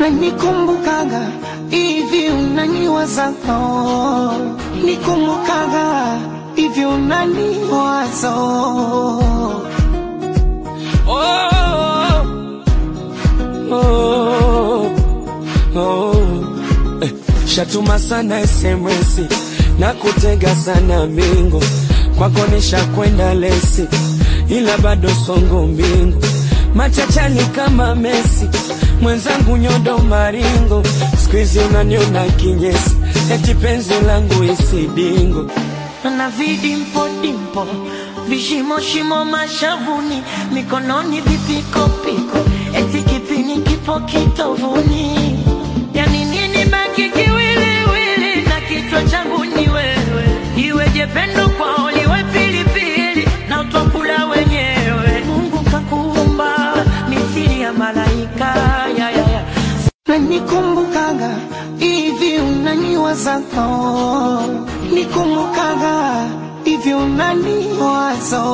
Nikumbukaga hivi unaniwaza, nikumbukaga hivi unaniwaza. Shatuma sana SMS na kutega sana mingo, kwako nishakwenda lesi ila bado songo mbingu. Machachani kama Messi, mwenzangu nyodo maringo. Squeeze unaniona kinyesi, eti penzi langu isidingo. Na vidimpo dimpo, vishimo shimo mashavuni, mikononi vipiko piko, eti kipini kipo kitovuni. Yani nini baki kiwiliwili na kichwa changu ni wewe. Iweje pendo kwao liwe pilipili na utokula wenyewe. Mungu kakuumba mithili ya malaika, ya ya ya. Nikumbukaga hivi unaniwaza, nikumbukaga hivi unaniwaza.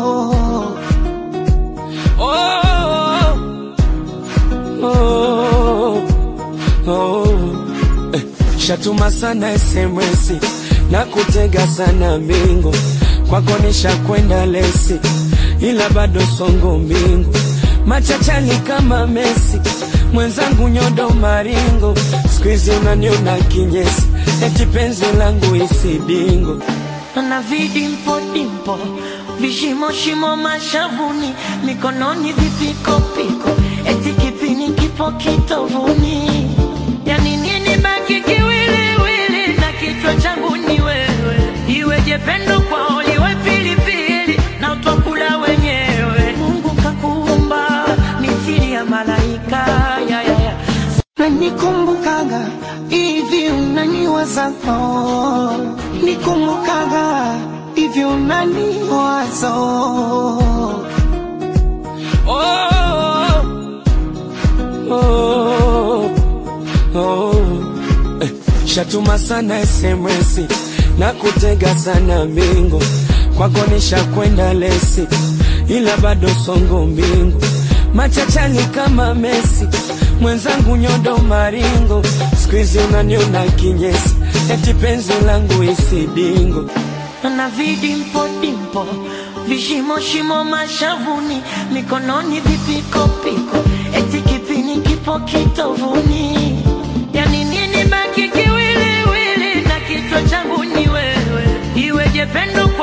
Shatuma sana SMS na kutega sana mingo, kwako nishakwenda lesi ila bado songo mbingu. Machachani kama Messi, mwenzangu nyodo maringo. Squeeze unaniona kinyesi, eti penzi langu isidingo. Na vidimpo dimpo, vishimo shimo mashavuni, mikononi vipiko piko, eti kipini kipo kitovuni. Yani nini baki kiwiliwili na kichwa changu ni wewe. Iweje pendo kwao liwe pilipili na utokula wenyewe. Mungu kakuumba mithili ya malaika, ya ya ya. Nikumbukaga hivi unaniwaza, nikumbukaga hivi unaniwaza. Shatuma sana SMS na kutega sana mingo, kwako nishakwenda lesi ila bado songo mbingu. Machachani kama Messi, mwenzangu nyodo maringo. Squeeze unaniona kinyesi, eti penzi langu isidingo. Na vidimpo dimpo, vishimo shimo mashavuni, mikononi vipiko piko, eti kipini kipo kitovuni. Yani nini baki kiwiliwili na kichwa changu ni wewe. Iweje pendo